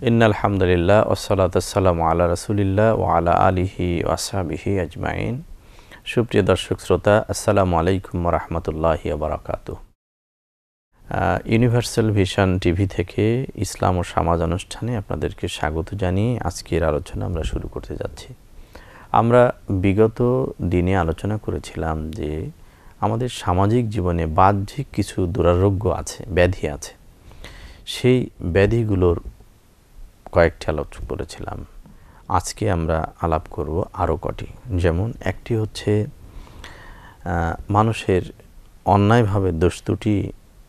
ইন্নাল হামদুলিল্লাহ ওয়াসসালাতু ওয়াসসালামু আলা রাসূলিল্লাহ ওয়া আলা আলিহি ওয়া আসহাবিহি আজমাইন। সুপ্রিয় দর্শক শ্রোতা, আসসালামু আলাইকুম ওয়া রাহমাতুল্লাহি ওয়া বারাকাতুহু। ইউনিভার্সাল ভিশন টিভি থেকে ইসলাম ও সমাজ অনুষ্ঠানে আপনাদেরকে স্বাগত জানিয়ে আজকের আলোচনা আমরা শুরু করতে যাচ্ছি। আমরা বিগত দিনে আলোচনা করেছিলাম যে আমাদের সামাজিক জীবনে বাহ্যিক কিছু দুরারোগ্য আছে, ব্যাধি আছে। সেই ব্যাধিগুলোর কয়েকটি আলোচনা করেছিলাম। আজকে আমরা আলাপ করব আরও কটি। যেমন একটি হচ্ছে মানুষের অন্যায়ভাবে দোষ ত্রুটি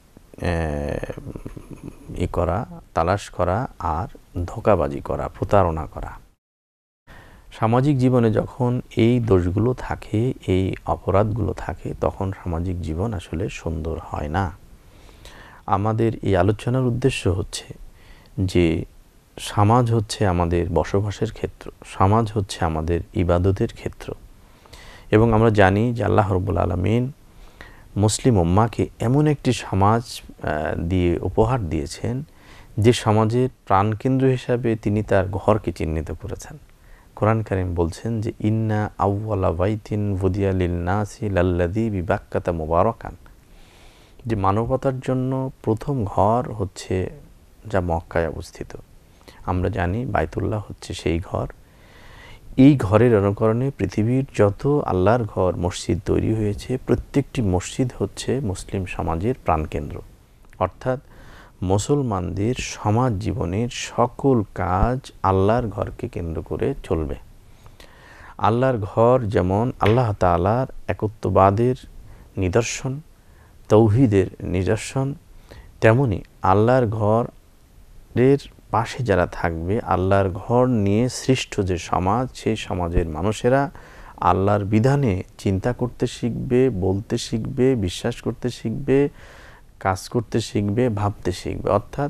করা, তালাশ করা আর ধোঁকাবাজি করা, প্রতারণা করা। সামাজিক জীবনে যখন এই দোষগুলো থাকে, এই অপরাধগুলো থাকে, তখন সামাজিক জীবন আসলে সুন্দর হয় না। আমাদের এই আলোচনার উদ্দেশ্য হচ্ছে যে সমাজ হচ্ছে আমাদের বসবাসের ক্ষেত্র, সমাজ হচ্ছে আমাদের ইবাদতের ক্ষেত্র, এবং আমরা জানি যে আল্লাহ রাব্বুল আলামিন মুসলিম উম্মাহকে এমন একটি সমাজ দিয়ে উপহার দিয়েছেন যে সমাজের প্রাণকেন্দ্র হিসাবে তিনি তার ঘরকে চিহ্নিত করেছেন। কোরআন কারীম বলছেন যে ইন্না আউওয়ালা বাইতিন ওয়ুদিয়া লিন-নাসি লাল্লাযী বিবাক্কাতা মুবারাকান, যে মানবতার জন্য প্রথম ঘর হচ্ছে যা মক্কায় অবস্থিত। আমরা জানি বাইতুল্লাহ হচ্ছে সেই ঘর। এই ঘরের অনুকরণে পৃথিবীর যত আল্লাহর ঘর মসজিদ তৈরি হয়েছে, প্রত্যেকটি মসজিদ হচ্ছে মুসলিম সমাজের প্রাণকেন্দ্র। অর্থাৎ মুসলমানদের সমাজ জীবনের সকল কাজ আল্লাহর ঘরকে কেন্দ্র করে চলবে। আল্লাহর ঘর যেমন আল্লাহ তাআলার একত্ববাদের নিদর্শন, তৌহিদের নিদর্শন, তেমনি আল্লাহর ঘরের পাশে যারা থাকবে, আল্লাহর ঘর নিয়ে সৃষ্ট যে সমাজ, সেই সমাজের মানুষেরা আল্লাহর বিধানে চিন্তা করতে শিখবে, বলতে শিখবে, বিশ্বাস করতে শিখবে, কাজ করতে শিখবে, ভাবতে শিখবে। অর্থাৎ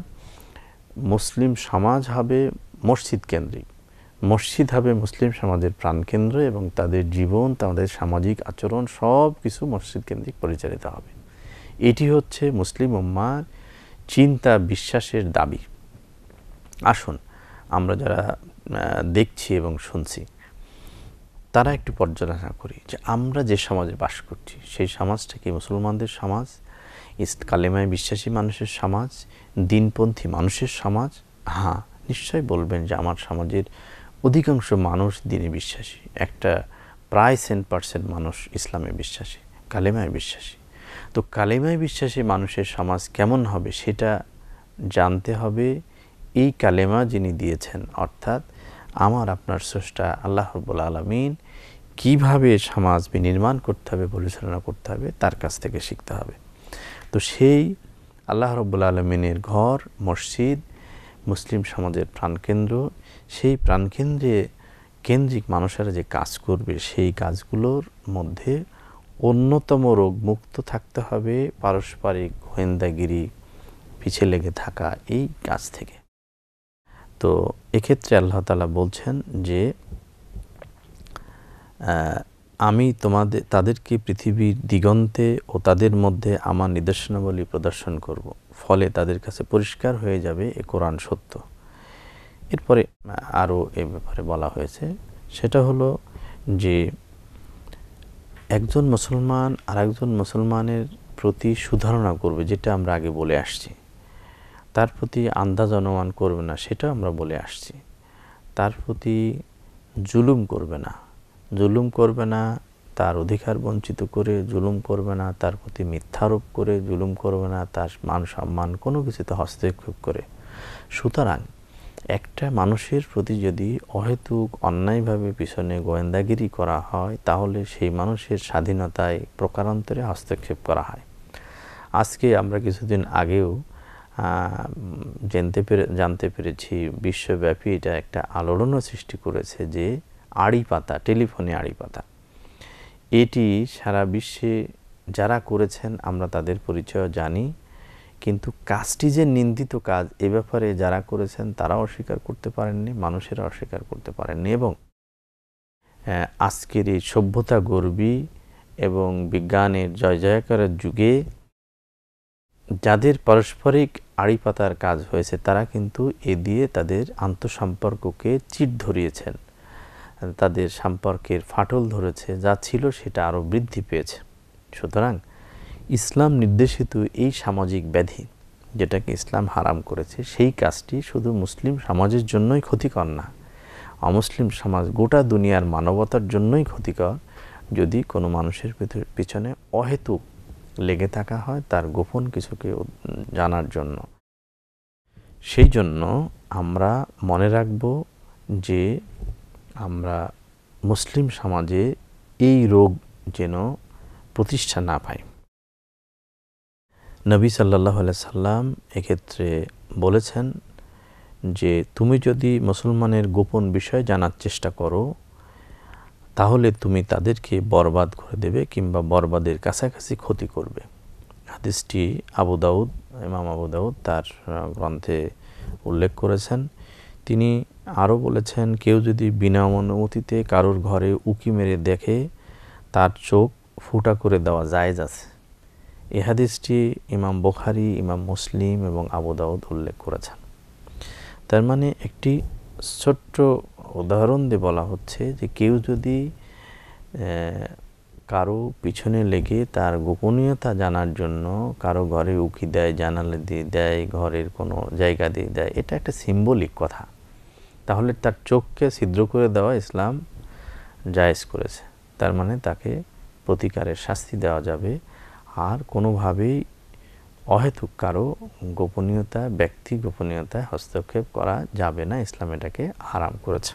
মুসলিম সমাজ হবে মসজিদ কেন্দ্রিক, মসজিদ হবে মুসলিম সমাজের প্রাণকেন্দ্র, এবং তাদের জীবন, তাদের সামাজিক আচরণ সব কিছু মসজিদ কেন্দ্রিক পরিচালিত হবে। এটি হচ্ছে মুসলিম উম্মাহর চিন্তা, বিশ্বাসের দাবি। আসুন আমরা যারা দেখছি এবং শুনছি তারা একটু পর্যালোচনা করি যে আমরা যে সমাজে বাস করছি, সেই সমাজটা কি মুসলমানদের সমাজ, কালেমায় বিশ্বাসী মানুষের সমাজ, দিনপন্থী মানুষের সমাজ? হ্যাঁ, নিশ্চয়ই বলবেন যে আমার সমাজের অধিকাংশ মানুষ দিনে বিশ্বাসী, একটা প্রায় 10% মানুষ ইসলামে বিশ্বাসী, কালেমায় বিশ্বাসী। তো কালেমায় বিশ্বাসী মানুষের সমাজ কেমন হবে সেটা জানতে হবে। এই কালেমা যিনি দিয়েছেন, অর্থাৎ আমার আপনার স্রষ্টা আল্লাহ রাব্বুল আলামিন কীভাবে সমাজ বিনির্মাণ করতে হবে, পরিচালনা করতে হবে, তার কাছ থেকে শিখতে হবে। তো সেই আল্লাহ রাব্বুল আলামিনের ঘর মসজিদ মুসলিম সমাজের প্রাণকেন্দ্র, সেই কেন্দ্রিক মানুষেরা যে কাজ করবে, সেই কাজগুলোর মধ্যে অন্যতম রোগমুক্ত থাকতে হবে পারস্পরিক গোয়েন্দাগিরি, পিছে লেগে থাকা এই কাজ থেকে। তো এক্ষেত্রে আল্লাহ তাআলা বলছেন যে আমি তাদেরকে পৃথিবীর দিগন্তে ও তাদের মধ্যে আমার নিদর্শনাবলী প্রদর্শন করব, ফলে তাদের কাছে পরিষ্কার হয়ে যাবে এ কোরআন সত্য। এরপরে আরও এ ব্যাপারে বলা হয়েছে, সেটা হলো যে একজন মুসলমান আর একজন মুসলমানের প্রতি সুধারণা করবে, যেটা আমরা আগে বলে আসছি। তার প্রতি আন্দাজ অনুমান করবে না, সেটা আমরা বলে আসছি। তার প্রতি জুলুম করবে না, তার অধিকার বঞ্চিত করে জুলুম করবে না, তার প্রতি মিথ্যারোপ করে জুলুম করবে না, তার মান সম্মান কোনো কিছুতে হস্তক্ষেপ করে। সুতরাং একটা মানুষের প্রতি যদি অহেতুক অন্যায়ভাবে পিছনে গোয়েন্দাগিরি করা হয়, তাহলে সেই মানুষের স্বাধীনতায় প্রকারান্তরে হস্তক্ষেপ করা হয়। আজকে আমরা কিছুদিন আগেও জানতে পেরেছি, বিশ্বব্যাপী এটা একটা আলোড়নও সৃষ্টি করেছে যে আড়ি পাতা, টেলিফোনে আড়ি পাতা, এটি সারা বিশ্বে যারা করেছেন আমরা তাদের পরিচয় জানি, কিন্তু কাজটি যে নিন্দিত কাজ, এ ব্যাপারে যারা করেছেন তারাও অস্বীকার করতে পারেননি, মানুষেরা অস্বীকার করতে পারেননি। এবং আজকের এই সভ্যতা গর্বী এবং বিজ্ঞানের জয় জয়কারের যুগে যাদের পারস্পরিক আড়ি পাতার কাজ হয়েছে তারা কিন্তু এ দিয়ে তাদের আন্তঃসম্পর্ককে চিট ধরিয়েছেন, তাদের সম্পর্কের ফাটল ধরেছে, যা ছিল সেটা আরও বৃদ্ধি পেয়েছে। সুতরাং ইসলাম নির্দেশিত এই সামাজিক ব্যাধি যেটাকে ইসলাম হারাম করেছে, সেই কাজটি শুধু মুসলিম সমাজের জন্যই ক্ষতিকর না, অমুসলিম সমাজ গোটা দুনিয়ার মানবতার জন্যই ক্ষতিকর যদি কোনো মানুষের পিছনে অহেতুক লেগে থাকা হয় তার গোপন কিছুকে জানার জন্য। সেই জন্য আমরা মনে রাখব যে আমরা মুসলিম সমাজে এই রোগ যেন প্রতিষ্ঠা না পায়। নবী সাল্লাল্লাহু আলাইহি সাল্লাম এক্ষেত্রে বলেছেন যে তুমি যদি মুসলমানের গোপন বিষয় জানার চেষ্টা করো তাহলে তুমি তাদেরকে বরবাদ করে দেবে কিংবা বরবাদের কাছাকাছি ক্ষতি করবে। হাদিসটি ইমাম আবু দাউদ তার গ্রন্থে উল্লেখ করেছেন। তিনি আরও বলেছেন, কেউ যদি বিনা অনুমতিতে কারোর ঘরে উকি মেরে দেখে তার চোখ ফুটা করে দেওয়া জায়েজ আছে। এই হাদিসটি ইমাম বুখারী, ইমাম মুসলিম এবং আবু দাউদ উল্লেখ করেছেন। তার মানে একটি ছোট্ট উদাহরণ দিয়ে বলা হচ্ছে যে কেউ যদি কারো পিছনে লেগে তার গোপনীয়তা জানার জন্য কারো ঘরে উকি দেয়, জানালা দিয়ে দেয়, ঘরের কোনো জায়গা দিয়ে দেয়, এটা একটা সিম্বলিক কথা, তাহলে তার চোখকে ছিদ্র করে দেওয়া ইসলাম জায়েজ করেছে। তার মানে তাকে প্রতিকারের শাস্তি দেওয়া যাবে, আর কোনোভাবেই অহেতুক কারো গোপনীয়তা, ব্যক্তি গোপনীয়তায় হস্তক্ষেপ করা যাবে না, ইসলাম এটাকে হারাম করেছে।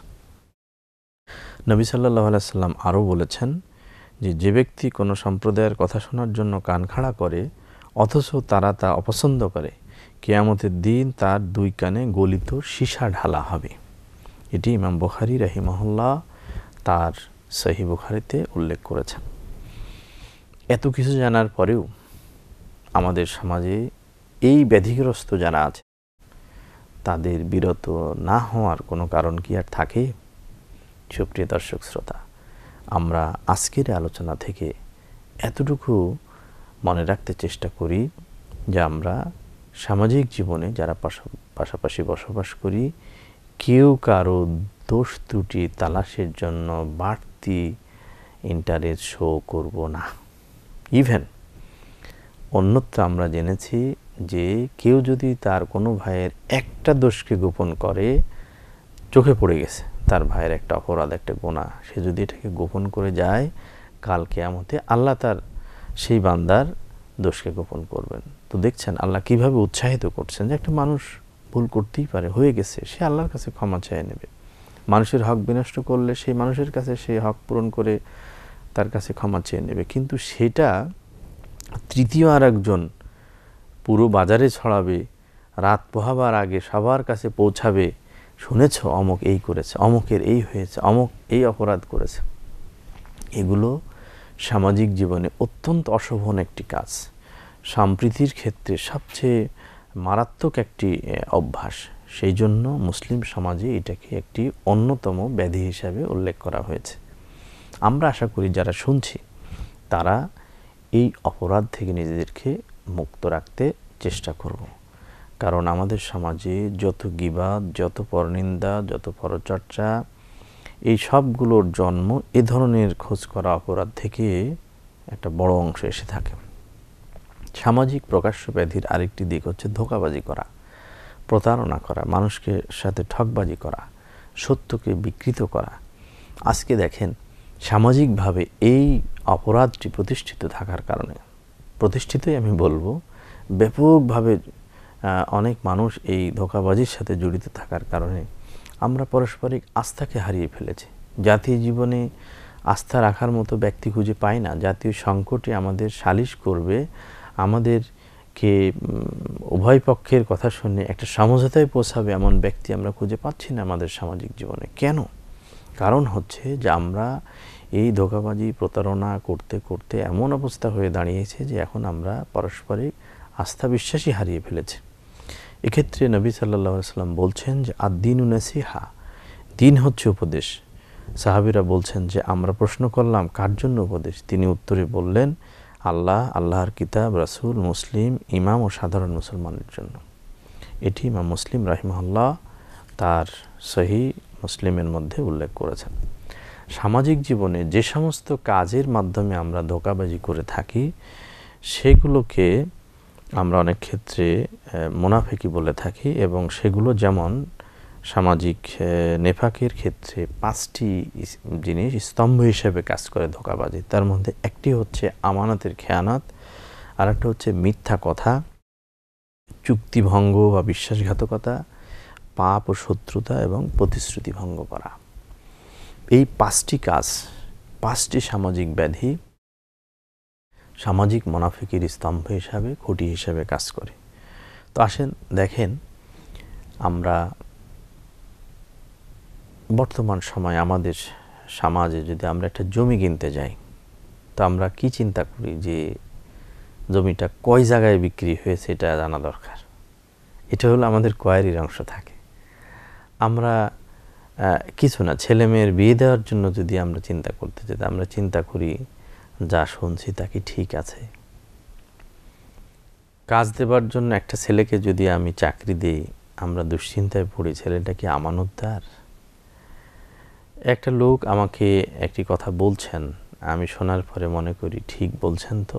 নবী সাল্লাল্লাহু আলাইহি সাল্লাম আরও বলেছেন যে যে ব্যক্তি কোনো সম্প্রদায়ের কথা শোনার জন্য কান খাড়া করে অথচ তারা তা অপছন্দ করে, কিয়ামতের দিন তার দুই কানে গলিত সীসা ঢালা হবে। এটি ইমাম বুখারী রাহিমাহুল্লাহ তার সহিহ বুখারীতে উল্লেখ করেছেন। এত কিছু জানার পরেও আমাদের সমাজে এই ব্যাধিগ্রস্ত যারা আছে তাদের বিরত না হওয়ার কোনো কারণ কি আর থাকে? সুপ্রিয় দর্শক শ্রোতা, আমরা আজকের আলোচনা থেকে এতটুকু মনে রাখতে চেষ্টা করি যে আমরা সামাজিক জীবনে যারা পাশাপাশি বসবাস করি কেউ কারো দোষ ত্রুটি তালাশের জন্য বাড়তি ইন্টারেস্ট শো করব না। ইভেন অন্যত্র আমরা জেনেছি যে কেউ যদি তার কোনো ভাইয়ের একটা দোষকে গোপন করে, চোখে পড়ে গেছে তার ভাইয়ের একটা অপরাধ, একটা গুনাহ, সে যদি এটাকে গোপন করে যায়, কাল কিয়ামতে আল্লাহ তার সেই বান্দার দোষকে গোপন করবেন। তো দেখছেন আল্লাহ কিভাবে উৎসাহিত করছেন যে একটা মানুষ ভুল করতেই পারে, হয়ে গেছে, সে আল্লাহর কাছে ক্ষমা চেয়ে নেবে। মানুষের হক বিনষ্ট করলে সেই মানুষের কাছে সে হক পূরণ করে তার কাছে ক্ষমা চেয়ে নেবে, কিন্তু সেটা তৃতীয় আর একজন পুরো বাজারে ছড়াবে, রাত পোহাবার আগে সবার কাছে পৌঁছাবে, শুনেছ অমুক এই করেছে, অমুকের এই হয়েছে, অমুক এই অপরাধ করেছে। এগুলো সামাজিক জীবনে অত্যন্ত অশোভন একটি কাজ, সম্প্রীতির ক্ষেত্রে সবচেয়ে মারাত্মক একটি অভ্যাস। সেই জন্য মুসলিম সমাজে এটাকে একটি অন্যতম ব্যাধি হিসাবে উল্লেখ করা হয়েছে। আমরা আশা করি যারা শুনছি তারা এই অপরাধ থেকে নিজেদেরকে মুক্ত রাখতে চেষ্টা করব। কারণ আমাদের সমাজে যত গীবাত, যত পরনিন্দা, যত পরচর্চা, এই সবগুলোর জন্ম এ ধরনের খোঁজ করা অপরাধ থেকে একটা বড় অংশ এসে থাকে। সামাজিক প্রকাশ্য ব্যাধির আরেকটি দিক হচ্ছে ধোঁকাবাজি করা, প্রতারণা করা, মানুষকে সাথে ঠকবাজি করা, সত্যকে বিকৃত করা। আজকে দেখেন সামাজিকভাবে এই অপরাধটি প্রতিষ্ঠিত থাকার কারণে, প্রতিষ্ঠিতই আমি বলবো, ব্যাপকভাবে অনেক মানুষ এই ধোঁকাবাজির সাথে জড়িত থাকার কারণে আমরা পারস্পরিক আস্থাকে হারিয়ে ফেলেছি। জাতীয় জীবনে আস্থা রাখার মতো ব্যক্তি খুঁজে পাই না। জাতীয় সংকটে আমাদের সালিশ করবে, আমাদেরকে উভয় পক্ষের কথা শুনে একটা সমঝোতায় পৌঁছাবে এমন ব্যক্তি আমরা খুঁজে পাচ্ছি না আমাদের সামাজিক জীবনে। কেন? কারণ হচ্ছে যে আমরা এই ধোঁকাবাজি, প্রতারণা করতে করতে এমন অবস্থা হয়ে দাঁড়িয়েছে যে এখন আমরা পারস্পরিক আস্থা বিশ্বাসই হারিয়ে ফেলেছি। এক্ষেত্রে নবী সাল্লাল্লাহু আলাইহি ওয়াসাল্লাম বলছেন যে আদ-দীনু নাসিহা, দিন হচ্ছে উপদেশ। সাহাবীরা বলছেন যে আমরা প্রশ্ন করলাম কার জন্য উপদেশ? তিনি উত্তরে বললেন আল্লাহ, আল্লাহর কিতাব, রাসূল, মুসলিম, ইমাম ও সাধারণ মুসলমানের জন্য। এটি ইমাম মুসলিম রাহিমাহুল্লাহ তার সহিহ মুসলিমের মধ্যে উল্লেখ করেছেন। সামাজিক জীবনে যে সমস্ত কাজের মাধ্যমে আমরা ধোঁকাবাজি করে থাকি সেগুলোকে আমরা অনেক ক্ষেত্রে মুনাফিকি বলে থাকি, এবং সেগুলো যেমন সামাজিক নেফাকের ক্ষেত্রে 5টি জিনিস স্তম্ভ হিসেবে কাজ করে ধোঁকাবাজি। তার মধ্যে একটি হচ্ছে আমানতের খেয়ানত, আর একটা হচ্ছে মিথ্যা কথা, চুক্তিভঙ্গ বা বিশ্বাসঘাতকতা, পাপ ও শত্রুতা এবং প্রতিশ্রুতি ভঙ্গ করা। এই 5টি কাজ, 5টি সামাজিক ব্যাধি সামাজিক মুনাফিকির স্তম্ভ হিসাবে, খুঁটি হিসাবে কাজ করে। তো আসেন দেখেন, আমরা বর্তমান সময় আমাদের সমাজে যদি আমরা একটা জমি কিনতে যাই, তো আমরা কি চিন্তা করি যে জমিটা কয় জায়গায় বিক্রি হয়েছে এটা জানা দরকার। এটা হলো আমাদের কোয়ারির অংশ থাকে। আমরা কিছু না, ছেলে মেয়ের বিয়ে দেওয়ার জন্য যদি আমরা চিন্তা করতে চাই, আমরা চিন্তা করি যা শুনছি তা কি ঠিক আছে। কাজ দেবার জন্য একটা ছেলেকে যদি আমি চাকরি দিই, আমরা দুশ্চিন্তায় পড়ি ছেলেটা কি আমানতদার। একটা লোক আমাকে একটি কথা বলছেন, আমি শোনার পরে মনে করি ঠিক বলছেন তো।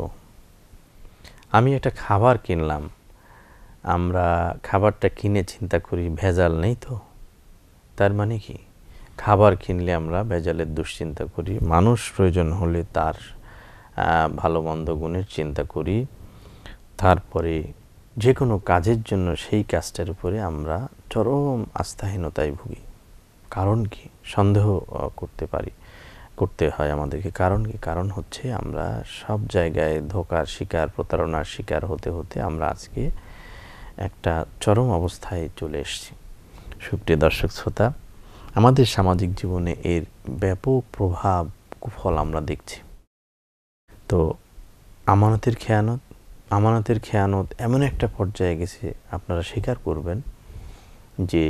আমি একটা খাবার কিনলাম, আমরা খাবারটা কিনে চিন্তা করি ভেজাল নেই তো। তার মানে কি, খাবার কিনলে আমরা ভেজালের দুশ্চিন্তা করি, মানুষ প্রয়োজন হলে তার ভালো মন্দ গুণের চিন্তা করি, তারপরে যে কোনো কাজের জন্য সেই কাজটার উপরে আমরা চরম আস্থাহীনতায় ভুগি। কারণ কি, সন্দেহ করতে হয় আমাদেরকে। কারণ কি, কারণ হচ্ছে আমরা সব জায়গায় ধোঁকার শিকার, প্রতারণার শিকার হতে হতে আমরা আজকে একটা চরম অবস্থায় চলে এসেছি। সুপ্রিয় দর্শক শ্রোতা, আমাদের সামাজিক জীবনে এর ব্যাপক প্রভাব, কুফল আমরা দেখছি। তো আমানতের খেয়ানত এমন একটা পর্যায়ে গেছে, আপনারা স্বীকার করবেন যে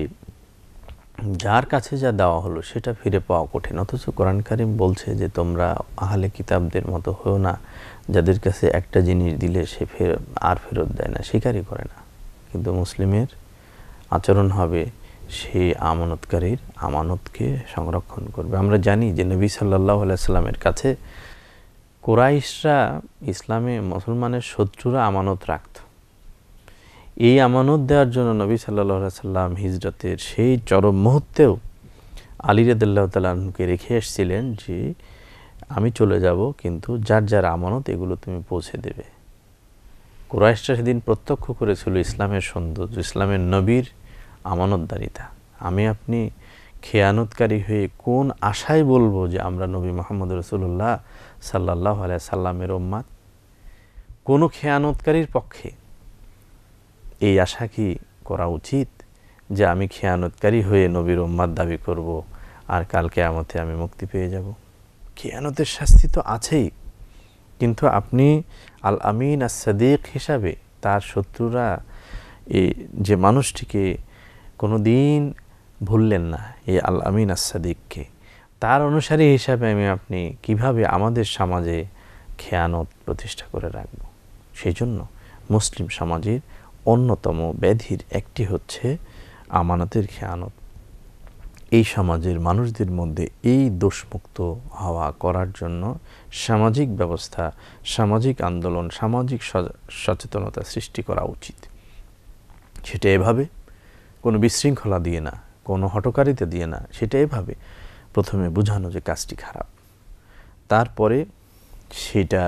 যার কাছে যা দেওয়া হলো সেটা ফিরে পাওয়া কঠিন। অথচ কোরআন কারীম বলছে যে তোমরা আহলে কিতাবদের মতো হও না, যাদের কাছে একটা জিনিস দিলে সে ফেরত দেয় না, স্বীকারই করে না। কিন্তু মুসলিমের আচরণ হবে সে আমানতকারীর আমানতকে সংরক্ষণ করবে। আমরা জানি যে নবী সাল্লাল্লাহু আলাইহি সাল্লামের কাছে কুরাইশরা, ইসলামে মুসলমানের শত্রুরা আমানত রাখত। এই আমানত দেওয়ার জন্য নবী সাল্লাল্লাহু আলাইহি সাল্লাম হিজরতের সেই চরম মুহূর্তেও আলী রাদিয়াল্লাহু তাআলা আনহুকে রেখে এসেছিলেন যে আমি চলে যাব, কিন্তু যার যার আমানত এগুলো তুমি পৌঁছে দেবে। কুরাইশরা সেদিন প্রত্যক্ষ করেছিল ইসলামের সৌন্দর্য, ইসলামের নবীর আমানতদারিতা। আমি আপনি খেয়ানতকারী হয়ে কোন আশায় বলবো যে আমরা নবী মুহাম্মদ রাসূলুল্লাহ সাল্লাল্লাহু আলাইহি সাল্লামের উম্মত? কোনো খেয়ানতকারীর পক্ষে এই আশা কি করা উচিত যে আমি খেয়ানতকারী হয়ে নবীর উম্মত দাবি করব আর কাল কিয়ামতে আমি মুক্তি পেয়ে যাব? খেয়ানতের শাস্তি তো আছেই, কিন্তু আপনি আল আমিন আস সাদিক হিসাবে তার শত্রুরা এই যে মানুষটিকে কোনো দিন ভুললেন না, এই আল আমিন আস সাদিককে, তার অনুসারী হিসাবে আমি আপনি কিভাবে আমাদের সমাজে খেয়ানত প্রতিষ্ঠা করে রাখব? সেই জন্য মুসলিম সমাজের অন্যতম ব্যাধির একটি হচ্ছে আমানতের খেয়ানত। এই সমাজের মানুষদের মধ্যে এই দোষমুক্ত হওয়া করার জন্য সামাজিক ব্যবস্থা, সামাজিক আন্দোলন, সামাজিক সচেতনতা সৃষ্টি করা উচিত। সেটা এভাবে কোনো বিশৃঙ্খলা দিয়ে না, কোনো হঠকারিতা দিয়ে না, সেটা এভাবে প্রথমে বোঝানো যে কাজটি খারাপ, তারপরে সেটার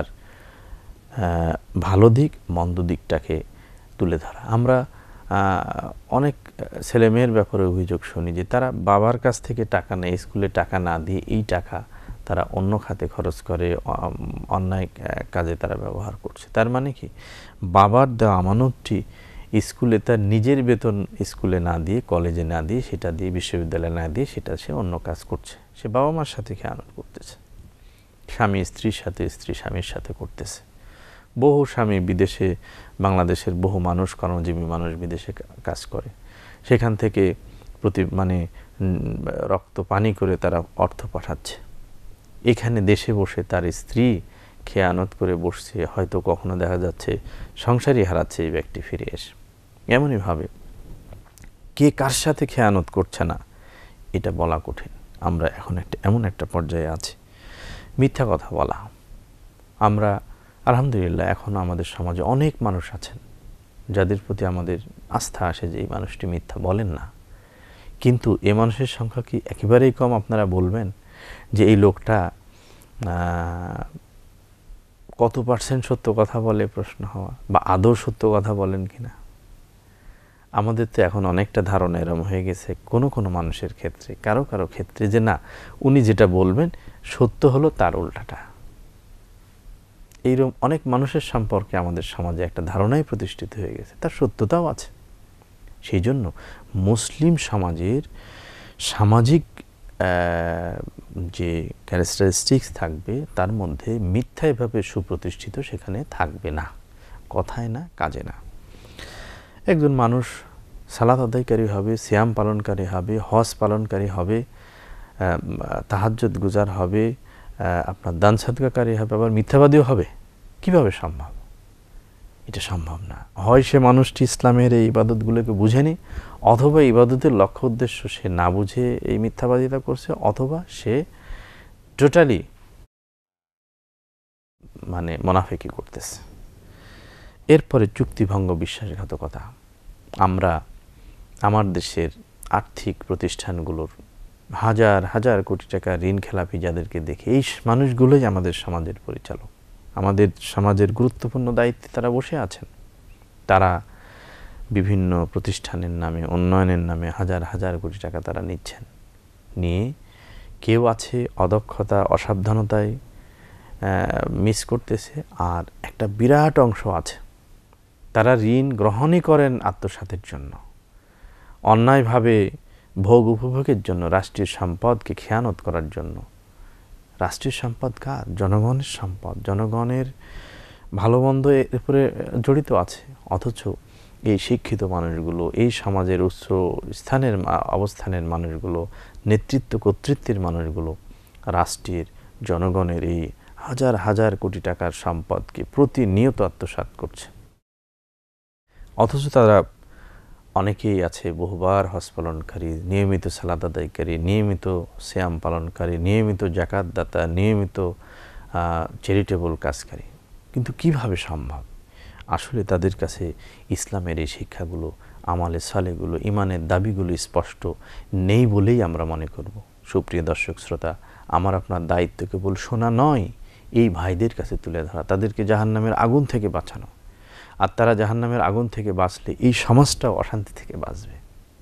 ভালো দিক মন্দ দিকটাকে তুলে ধরা। আমরা অনেক ছেলেমেয়ের ব্যাপারে অভিযোগ শুনি যে তারা বাবার কাছ থেকে টাকা নেয়, স্কুলে টাকা না দিয়ে এই টাকা তারা অন্য খাতে খরচ করে, অন্যায় কাজে তারা ব্যবহার করছে। তার মানে কি, বাবার দেওয়া আমানতটি স্কুলে তার নিজের বেতন স্কুলে না দিয়ে, কলেজে না দিয়ে, সেটা দিয়ে বিশ্ববিদ্যালয়ে না দিয়ে সেটা সে অন্য কাজ করছে। সে বাবা মার সাথে খেয়ানত করতেছে, স্বামী স্ত্রীর সাথে, স্ত্রী স্বামীর সাথে করতেছে। বহু স্বামী বিদেশে, বাংলাদেশের বহু মানুষ, কর্মজীবী মানুষ বিদেশে কাজ করে, সেখান থেকে রক্ত পানি করে তারা অর্থ পাঠাচ্ছে। এখানে দেশে বসে তার স্ত্রী খেয়ানত করে বসছে, হয়তো কখনো দেখা যাচ্ছে সংসারই হারাচ্ছে এই ব্যক্তি ফিরে এসে। এমনইভাবে কে কার সাথে খেয়ানত করছে না এটা বলা কঠিন। আমরা এখন এমন একটা পর্যায়ে আছি, মিথ্যা কথা বলা। আমরা আলহামদুলিল্লাহ এখনও আমাদের সমাজে অনেক মানুষ আছেন যাদের প্রতি আমাদের আস্থা আসে যে এই মানুষটি মিথ্যা বলেন না, কিন্তু এ মানুষের সংখ্যা কি একেবারেই কম? আপনারা বলবেন যে এই লোকটা কত পার্সেন্ট সত্য কথা বলে, প্রশ্ন হওয়া, বা আদৌ সত্য কথা বলেন কিনা। আমাদের তো এখন অনেকটা ধারণা এরম হয়ে গেছে কোনো কোনো মানুষের ক্ষেত্রে, কারো কারো ক্ষেত্রে, যে না উনি যেটা বলবেন সত্য হলো তার উল্টাটা। এইরকম অনেক মানুষের সম্পর্কে আমাদের সমাজে একটা ধারণাই প্রতিষ্ঠিত হয়ে গেছে, তার সত্যতাও আছে। সেই জন্য মুসলিম সমাজের সামাজিক যে ক্যারেক্টারিস্টিক্স থাকবে তার মধ্যে মিথ্যা এভাবে সুপ্রতিষ্ঠিত সেখানে থাকবে না, কথায় না, কাজে না। একজন মানুষ সালাত আদায়কারী হবে, সিয়াম পালনকারী হবে, হজ পালনকারী হবে, তাহাজ্জুদ গুজার হবে, আপনার দান সাদকাকারী হবে, আবার মিথ্যাবাদীও হবে। কিভাবে সম্ভব? এটা সম্ভব না। হয় সে মানুষটি ইসলামের এই ইবাদতগুলোকে বুঝেনি, অথবা ইবাদতের লক্ষ্য উদ্দেশ্য সে না বুঝে এই মিথ্যাবাদিতা করছে, অথবা সে টোটালি মুনাফিকি করতেছে। এরপরে চুক্তিভঙ্গ, বিশ্বাসঘাতকতা। আমরা আমার দেশের আর্থিক প্রতিষ্ঠানগুলোর হাজার হাজার কোটি টাকা ঋণ খেলাপি যাদেরকে দেখি, এই মানুষগুলোই আমাদের সমাজের পরিচালক, আমাদের সমাজের গুরুত্বপূর্ণ দায়িত্বে তারা বসে আছেন। তারা বিভিন্ন প্রতিষ্ঠানের নামে, উন্নয়নের নামে হাজার হাজার কোটি টাকা তারা নিচ্ছেন। নিয়ে কেউ আছে অদক্ষতা, অসাবধানতায় মিস করতেছে, আর একটা বিরাট অংশ আছে তারা ঋণ গ্রহণই করেন আত্মসাতের জন্য, অন্যায়ভাবে ভোগ উপভোগের জন্য, রাষ্ট্রীয় সম্পদকে খেয়ানত করার জন্য। রাষ্ট্রীয় সম্পদ কার? জনগণের সম্পদ, জনগণের ভালো মন্দ এর উপরে জড়িত আছে। অথচ এই শিক্ষিত মানুষগুলো, এই সমাজের উচ্চ স্থানের অবস্থানের মানুষগুলো, নেতৃত্ব কর্তৃত্বের মানুষগুলো রাষ্ট্রের, জনগণের এই হাজার হাজার কোটি টাকার সম্পদকে প্রতিনিয়ত আত্মসাৎ করছে। অথচ তারা অনেকেই আছে বহুবার হজ পালনকারী, নিয়মিত সালাত আদায়কারী, নিয়মিত সিয়াম পালনকারী, নিয়মিত জাকাত দাতা, নিয়মিত চ্যারিটেবল কাজকারী। কিন্তু কিভাবে সম্ভব? আসলে তাদের কাছে ইসলামের এই শিক্ষাগুলো, আমালে সালেগুলো, ইমানের দাবিগুলো স্পষ্ট নেই বলেই আমরা মনে করব। সুপ্রিয় দর্শক শ্রোতা, আমার আপনার দায়িত্ব কেবল শোনা নয়, এই ভাইদের কাছে তুলে ধরা, তাদেরকে জাহান্নামের আগুন থেকে বাঁচানো। আর তারা জাহান্নামের আগুন থেকে বাঁচলে এই সমাজটাও অশান্তি থেকে বাঁচবে।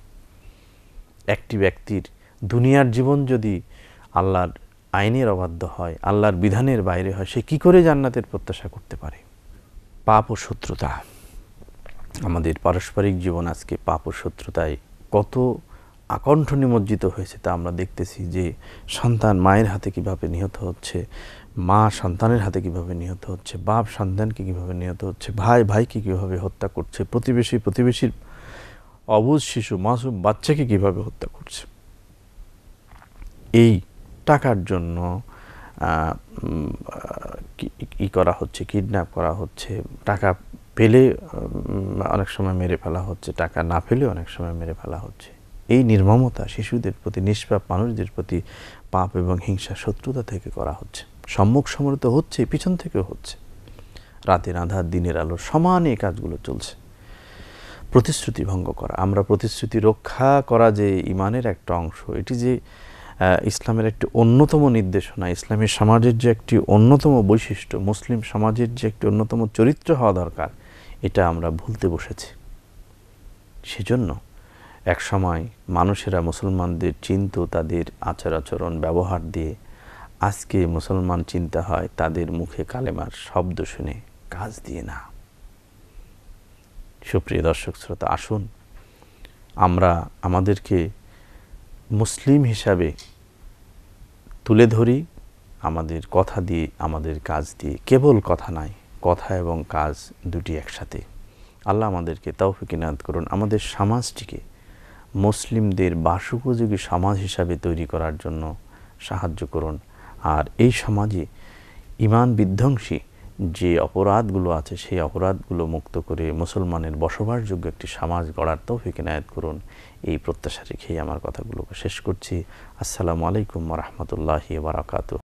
একটি ব্যক্তির দুনিয়ার জীবন যদি আল্লাহর আইনের অবাধ্য হয়, আল্লাহর বিধানের বাইরে হয়, সে কি করে জান্নাতের প্রত্যাশা করতে পারে? পাপ ও শত্রুতা। আমাদের পারস্পরিক জীবন আজকে পাপ ও শত্রুতায় কত আকণ্ঠ নিমজ্জিত হয়েছে তা আমরা দেখতেছি। যে সন্তান মায়ের হাতে কিভাবে নিহত হচ্ছে, মা সন্তানের হাতে কিভাবে নিহত হচ্ছে, বাপ সন্তানকে কিভাবে নিহত হচ্ছে, ভাই ভাইকে কিভাবে হত্যা করছে, প্রতিবেশী প্রতিবেশীর অবুঝ শিশু, মাসুম বাচ্চাকে কিভাবে হত্যা করছে। এই টাকার জন্য কি করা হচ্ছে, কিডন্যাপ করা হচ্ছে, টাকা পেলে অনেক সময় মেরে ফেলা হচ্ছে, টাকা না পেলে অনেক সময় মেরে ফেলা হচ্ছে। এই নির্মমতা শিশুদের প্রতি, নিষ্পাপ মানুষদের প্রতি পাপ এবং হিংসা, শত্রুতা থেকে করা হচ্ছে। সম্মুখ সমরে তো হচ্ছে, পিছন থেকেও হচ্ছে। রাতের আঁধার দিনের আলো সমান এই কাজগুলো চলছে। প্রতিশ্রুতি ভঙ্গ করা, আমরা প্রতিশ্রুতি রক্ষা করা যে ইমানের একটা অংশ, এটি যে ইসলামের একটি অন্যতম নির্দেশনা, ইসলামী সমাজের যে একটি অন্যতম বৈশিষ্ট্য, মুসলিম সমাজের যে একটি অন্যতম চরিত্র হওয়া দরকার, এটা আমরা ভুলতে বসেছি। সেজন্য এক সময় মানুষেরা মুসলমানদের চিনত তাদের আচার আচরণ ব্যবহার দিয়ে, আজকে মুসলমান চিন্তা হয় তাদের মুখে কালেমার শব্দ শুনে, কাজ দিয়ে না। সুপ্রিয় দর্শক শ্রোতা, আসুন আমরা আমাদেরকে মুসলিম হিসাবে তুলে ধরি, আমাদের কথা দিয়ে, আমাদের কাজ দিয়ে। কেবল কথা নয়, কথা এবং কাজ দুটি একসাথে। আল্লাহ আমাদেরকে তৌফিক ইনায়াত করুন, আমাদের সমাজটিকে মুসলিমদের বাসোপযোগী সমাজ হিসাবে তৈরি করার জন্য সাহায্য করুন। আর এই সমাজে ঈমান বিধ্বংসী যে অপরাধগুলো আছে সেই অপরাধগুলো মুক্ত করে মুসলমানের বসবাসযোগ্য একটি সমাজ গড়ার তৌফিক ইনায়েত করুন, এই প্রত্যাশা রেখেই আমার কথাগুলোকে শেষ করছি। আসসালামু আলাইকুম ওয়া রাহমাতুল্লাহি ওয়া বারাকাতুহু।